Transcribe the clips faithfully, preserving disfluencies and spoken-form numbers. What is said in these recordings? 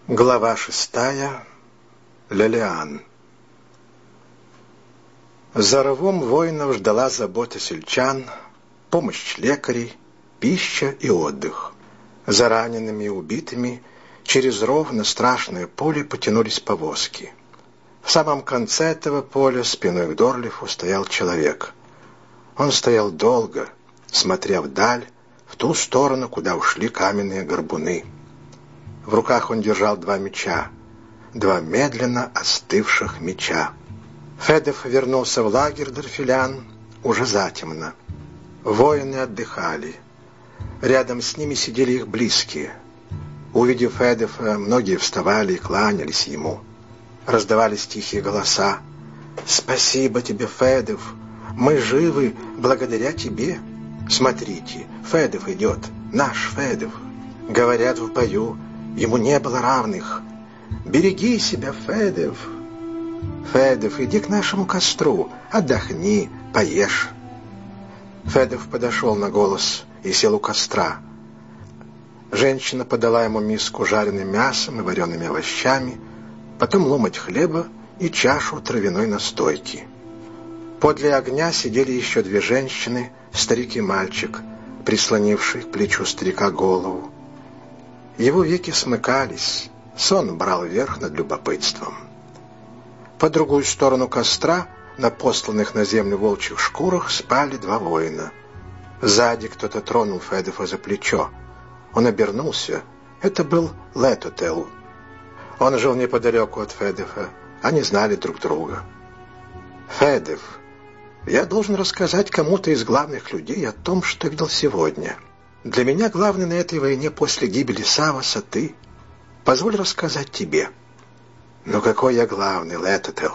Глава шестая. Лелиан. За рвом воинов ждала забота сельчан, помощь лекарей, пища и отдых. За ранеными и убитыми через ров на страшное поле потянулись повозки. В самом конце этого поля, спиной к Дорлифу, стоял человек. Он стоял долго, смотря вдаль, в ту сторону, куда ушли каменные горбуны. В руках он держал два меча, два медленно остывших меча. Федев вернулся в лагерь дорфелян уже затемно. Воины отдыхали. Рядом с ними сидели их близкие. Увидев Федефа, многие вставали и кланялись ему. Раздавались тихие голоса. «Спасибо тебе, Федев! Мы живы благодаря тебе! Смотрите, Федев идет, наш Федев! Говорят, в бою ему не было равных. Береги себя, Федев! Федев, иди к нашему костру, отдохни, поешь!» Федев подошел на голос и сел у костра. Женщина подала ему миску жареным мясом и вареными овощами, потом ломоть хлеба и чашу травяной настойки. Подле огня сидели еще две женщины, старик и мальчик, прислонивший к плечу старика голову. Его веки смыкались, сон брал верх над любопытством. По другую сторону костра, на посланных на землю волчьих шкурах, спали два воина. Сзади кто-то тронул Федефа за плечо. Он обернулся. Это был Летотел. Он жил неподалеку от Федефа. Они знали друг друга. «Федеф, я должен рассказать кому-то из главных людей о том, что видел сегодня. Для меня главный на этой войне после гибели Саваса ты. Позволь рассказать тебе». «Ну какой я главный, Летотел?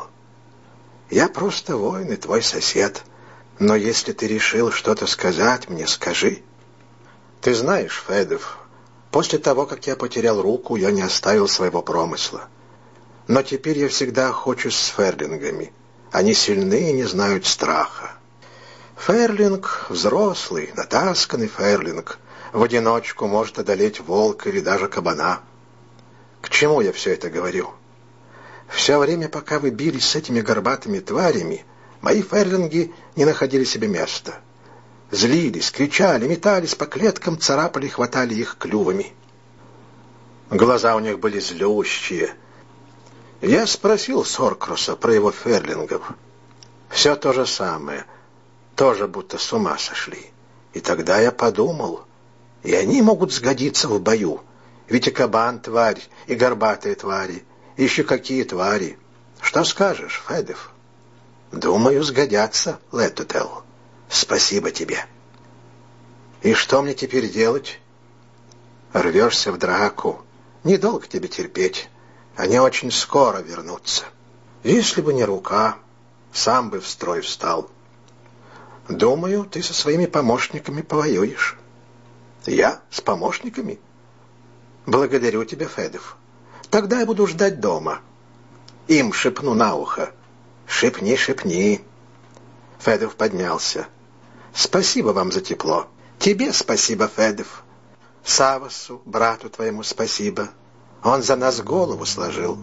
Я просто воин и твой сосед. Но если ты решил что-то сказать мне, скажи». «Ты знаешь, Федеф, после того, как я потерял руку, я не оставил своего промысла. Но теперь я всегда охочусь с ферлингами. Они сильны и не знают страха. Ферлинг — взрослый, натасканный ферлинг. В одиночку может одолеть волка или даже кабана. К чему я все это говорю? Все время, пока вы бились с этими горбатыми тварями, мои ферлинги не находили себе места. Злились, кричали, метались по клеткам, царапали и хватали их клювами. Глаза у них были злющие. Я спросил Соркруса про его ферлингов. Все то же самое, тоже будто с ума сошли. И тогда я подумал, и они могут сгодиться в бою, ведь и кабан тварь, и горбатые твари, и еще какие твари. Что скажешь, Федеф?» «Думаю, сгодятся, Летотел. Спасибо тебе». «И что мне теперь делать?» «Рвешься в драку. Недолго тебе терпеть. Они очень скоро вернутся. Если бы не рука, сам бы в строй встал. Думаю, ты со своими помощниками повоюешь». «Я? С помощниками?» «Благодарю тебя, Федеф. Тогда я буду ждать дома. Им шепну на ухо. Шепни, шепни». Федеф поднялся. «Спасибо вам за тепло. Тебе спасибо, Федеф. Савасу, брату твоему, спасибо. Он за нас голову сложил».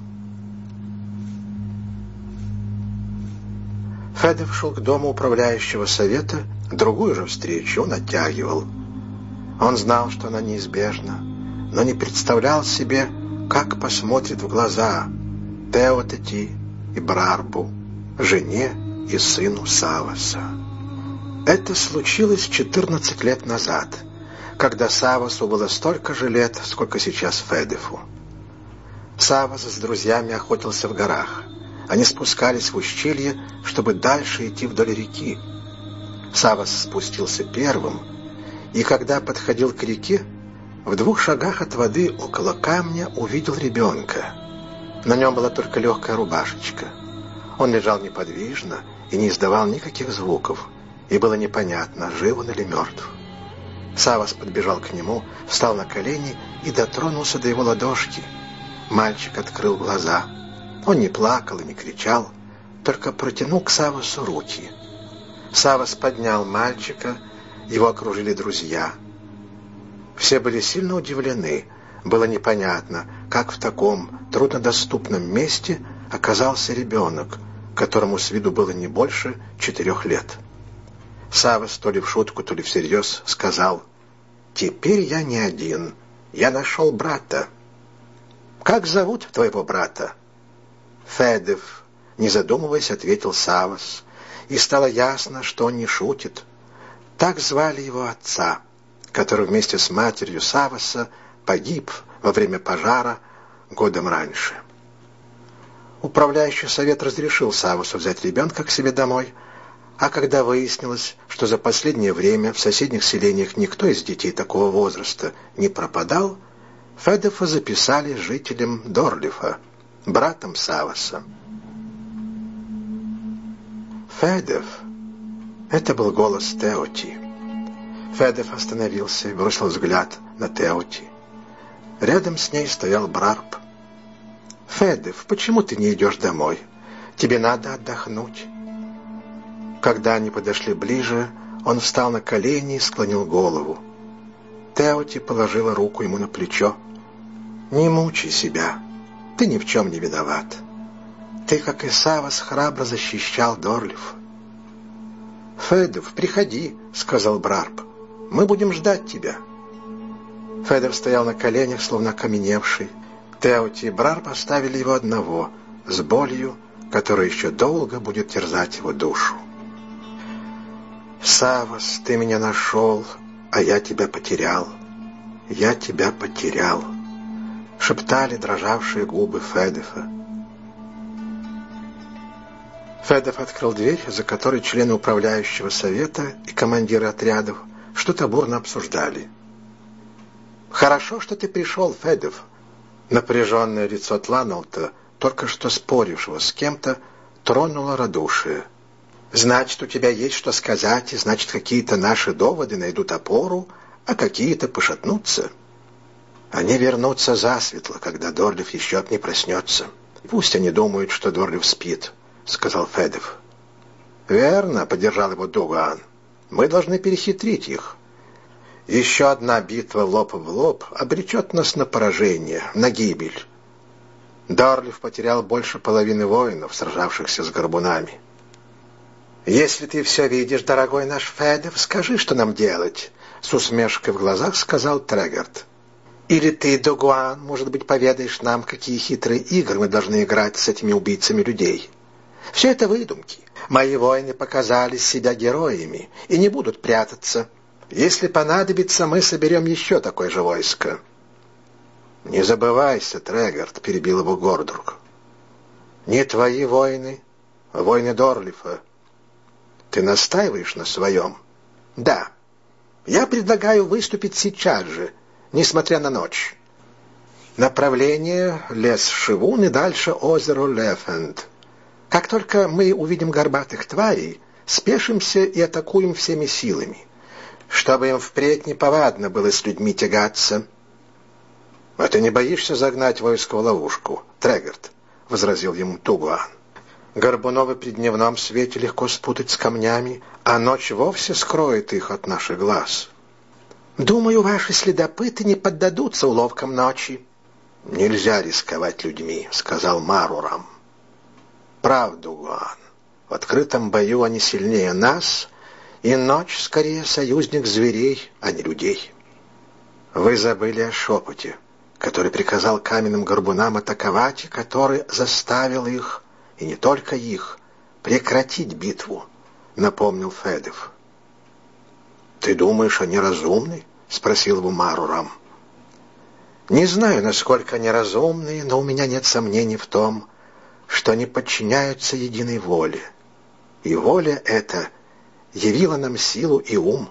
Федеф шел к дому управляющего совета, другую же встречу он оттягивал. Он знал, что она неизбежна, но не представлял себе, как посмотрит в глаза Теотети и Брарбу, жене и сыну Саваса. Это случилось четырнадцать лет назад, когда Савасу было столько же лет, сколько сейчас Федефу. Савас с друзьями охотился в горах. Они спускались в ущелье, чтобы дальше идти вдоль реки. Савас спустился первым, и когда подходил к реке, в двух шагах от воды около камня увидел ребенка. На нем была только легкая рубашечка. Он лежал неподвижно и не издавал никаких звуков, и было непонятно, жив он или мертв. Савас подбежал к нему, встал на колени и дотронулся до его ладошки. Мальчик открыл глаза. Он не плакал и не кричал, только протянул к Савасу руки. Савас поднял мальчика, его окружили друзья. Все были сильно удивлены. Было непонятно, как в таком труднодоступном месте оказался ребенок, которому с виду было не больше четырех лет. Савос, то ли в шутку, то ли всерьез, сказал: «Теперь я не один, я нашел брата». «Как зовут твоего брата?» «Федев», — не задумываясь, ответил Савос, и стало ясно, что он не шутит. Так звали его отца, который вместе с матерью Савоса погиб во время пожара годом раньше. Управляющий совет разрешил Савосу взять ребенка к себе домой, а когда выяснилось, что за последнее время в соседних селениях никто из детей такого возраста не пропадал, Федефа записали жителем Дорлифа, братом Савоса. «Федев!» — это был голос Теоти. Федев остановился и бросил взгляд на Теоти. Рядом с ней стоял Брарп. «Федев, почему ты не идешь домой? Тебе надо отдохнуть». Когда они подошли ближе, он встал на колени и склонил голову. Теоти положила руку ему на плечо. «Не мучай себя, ты ни в чем не виноват. Ты, как и Савос, храбро защищал Дорлиф». «Федев, приходи», — сказал Брарп. «Мы будем ждать тебя». Федев стоял на коленях, словно окаменевший. Теоти и Брарп оставили его одного, с болью, которая еще долго будет терзать его душу. «Савос, ты меня нашел, а я тебя потерял. Я тебя потерял», — шептали дрожавшие губы Федефа. Федеф открыл дверь, за которой члены управляющего совета и командиры отрядов что-то бурно обсуждали. «Хорошо, что ты пришел, Федеф». Напряженное лицо Тланалта, только что спорившего с кем-то, тронуло радушие. «Значит, у тебя есть что сказать, и значит, какие-то наши доводы найдут опору, а какие-то пошатнутся. Они вернутся засветло, когда Дорлиф еще не проснется. Пусть они думают, что Дорлиф спит», — сказал Федеф. «Верно», — поддержал его Дуган. «Мы должны перехитрить их. Еще одна битва лоб в лоб обречет нас на поражение, на гибель. Дорлиф потерял больше половины воинов, сражавшихся с горбунами». «Если ты все видишь, дорогой наш Федеф, скажи, что нам делать», — с усмешкой в глазах сказал Трегорд. «Или ты, Дугуан, может быть, поведаешь нам, какие хитрые игры мы должны играть с этими убийцами людей? Все это выдумки. Мои воины показали себя героями и не будут прятаться. Если понадобится, мы соберем еще такое же войско». «Не забывайся, Трегорд», — перебил его Гордрук. «Не твои воины, а воины Дорлифа. Ты настаиваешь на своем?» «Да. Я предлагаю выступить сейчас же, несмотря на ночь. Направление — лес Шивун и дальше озеро Лефенд. Как только мы увидим горбатых тварей, спешимся и атакуем всеми силами, чтобы им впредь неповадно было с людьми тягаться». «А ты не боишься загнать войско в ловушку, Трегорд?» — возразил ему Тугуан. «Горбуновы при дневном свете легко спутать с камнями, а ночь вовсе скроет их от наших глаз». «Думаю, ваши следопыты не поддадутся уловкам ночи». «Нельзя рисковать людьми», — сказал Марурам. «Прав, Дугуан. В открытом бою они сильнее нас, и ночь скорее союзник зверей, а не людей». «Вы забыли о шепоте, который приказал каменным горбунам атаковать, и который заставил их, и не только их, прекратить битву», — напомнил Федеф. «Ты думаешь, они разумны?» — спросил его Марурам. «Не знаю, насколько они разумны, но у меня нет сомнений в том, что они подчиняются единой воле. И воля эта явила нам силу и ум».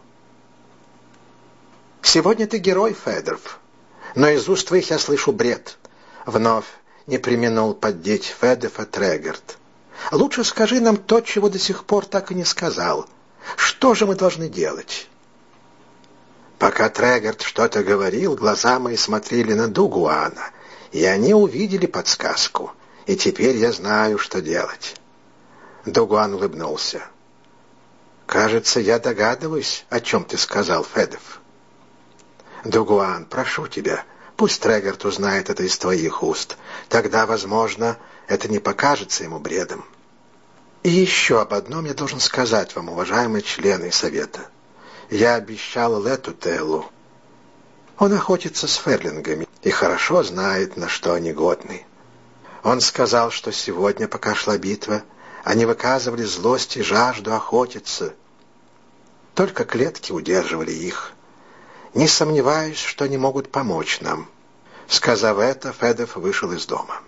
«Сегодня ты герой, Федорф, но из уст твоих я слышу бред», — вновь не преминул поддеть Федефа Трегорд. «Лучше скажи нам то, чего до сих пор так и не сказал. Что же мы должны делать?» Пока Трегорд что-то говорил, глаза мои смотрели на Дугуана, и они увидели подсказку, и теперь я знаю, что делать. Дугуан улыбнулся. «Кажется, я догадываюсь, о чем ты сказал, Федеф». «Дугуан, прошу тебя, Пусть Трегорт узнает это из твоих уст. Тогда, возможно, это не покажется ему бредом. И еще об одном я должен сказать вам, уважаемые члены совета. Я обещал Лету Теллу. Он охотится с ферлингами и хорошо знает, на что они годны. Он сказал, что сегодня, пока шла битва, они выказывали злость и жажду охотиться. Только клетки удерживали их. Не сомневаюсь, что они могут помочь нам. Сказав это, Федов вышел из дома.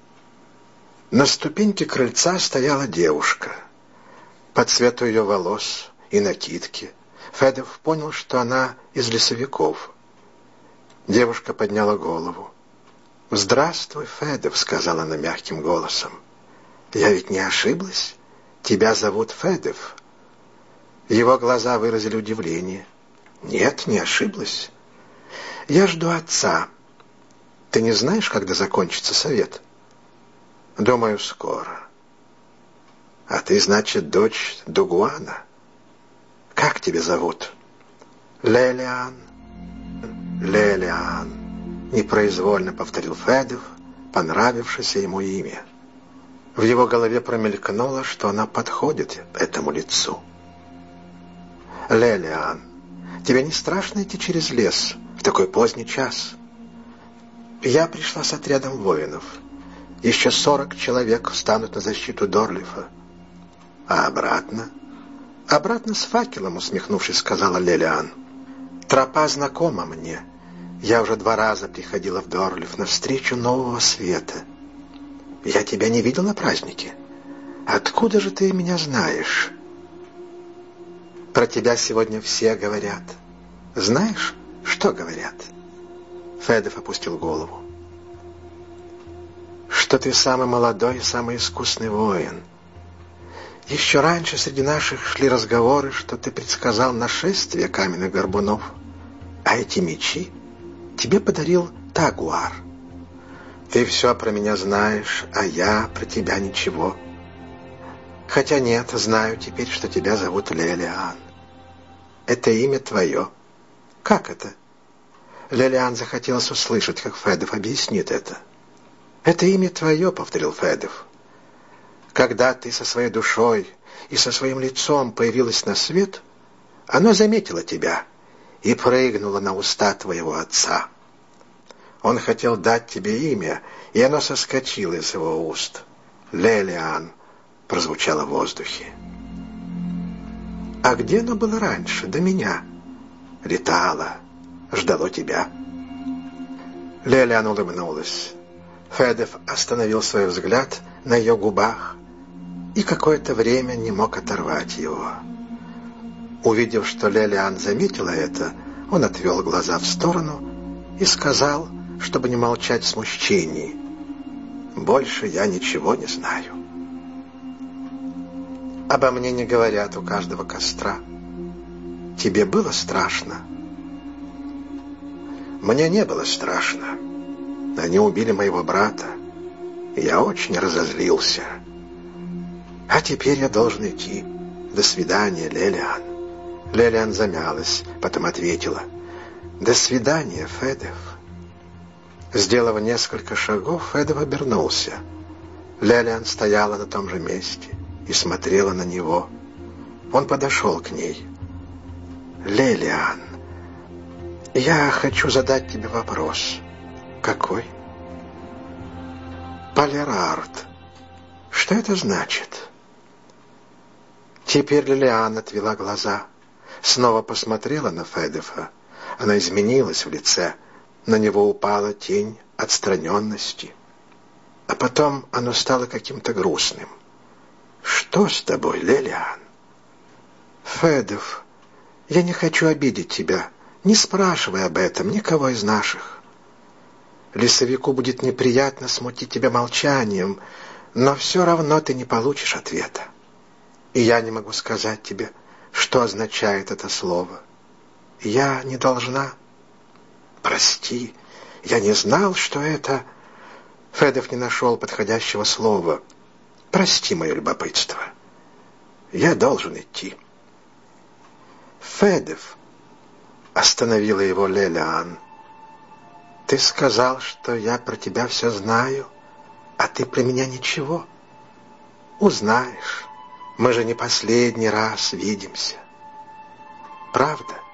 На ступеньке крыльца стояла девушка. По цвету ее волос и накидки Федов понял, что она из лесовиков. Девушка подняла голову. «Здравствуй, Федов», — сказала она мягким голосом. «Я ведь не ошиблась? Тебя зовут Федов». Его глаза выразили удивление. «Нет, не ошиблась. Я жду отца. Ты не знаешь, когда закончится совет?» «Думаю, скоро». «А ты, значит, дочь Дугуана? Как тебя зовут?» «Лелиан». «Лелиан», — непроизвольно повторил Федов, понравившееся ему имя. В его голове промелькнуло, что она подходит этому лицу. «Лелиан, тебе не страшно идти через лес в такой поздний час?» «Я пришла с отрядом воинов. Еще сорок человек встанут на защиту Дорлифа». «А обратно?» «Обратно с факелом», — усмехнувшись, сказала Лелиан. «Тропа знакома мне. Я уже два раза приходила в Дорлиф навстречу нового света. Я тебя не видел на празднике. Откуда же ты меня знаешь?» «Про тебя сегодня все говорят. Знаешь, что говорят?» Федов опустил голову. «Что ты самый молодой и самый искусный воин. Еще раньше среди наших шли разговоры, что ты предсказал нашествие каменных горбунов, а эти мечи тебе подарил Тагуар. Ты все про меня знаешь, а я про тебя ничего. Хотя нет, знаю теперь, что тебя зовут Лелиан. Это имя твое. Как это?» Лелиан захотелось услышать, как Федов объяснит это. «Это имя твое», — повторил Федов. «Когда ты со своей душой и со своим лицом появилась на свет, оно заметило тебя и прыгнуло на уста твоего отца. Он хотел дать тебе имя, и оно соскочило из его уст. Лелиан прозвучало в воздухе. А где оно было раньше, до меня? Летало, ждало тебя». Лелиан улыбнулась. Федов остановил свой взгляд на ее губах и какое-то время не мог оторвать его. Увидев, что Лелиан заметила это, он отвел глаза в сторону и сказал, чтобы не молчать в смущении: «Больше я ничего не знаю. Обо мне не говорят у каждого костра. Тебе было страшно?» «Мне не было страшно. Они убили моего брата. Я очень разозлился. А теперь я должен идти. До свидания, Лелиан». Лелиан замялась, потом ответила: «До свидания, Федов». Сделав несколько шагов, Федов обернулся. Лелиан стояла на том же месте и смотрела на него. Он подошел к ней. «Лелиан, я хочу задать тебе вопрос». «Какой?» «Полерард. Что это значит?» Теперь Лелиан отвела глаза, снова посмотрела на Федова. Она изменилась в лице, на него упала тень отстраненности. А потом оно стало каким-то грустным. «Что с тобой, Лелиан?» «Федов, я не хочу обидеть тебя. Не спрашивай об этом никого из наших. Лесовику будет неприятно смутить тебя молчанием, но все равно ты не получишь ответа. И я не могу сказать тебе, что означает это слово. Я не должна. Прости, я не знал, что это...» Федов не нашел подходящего слова. «Прости мое любопытство. Я должен идти». «Федов», — остановила его Лелиан, Ты сказал, что я про тебя все знаю, а ты про меня ничего. Узнаешь, мы же не последний раз видимся. Правда?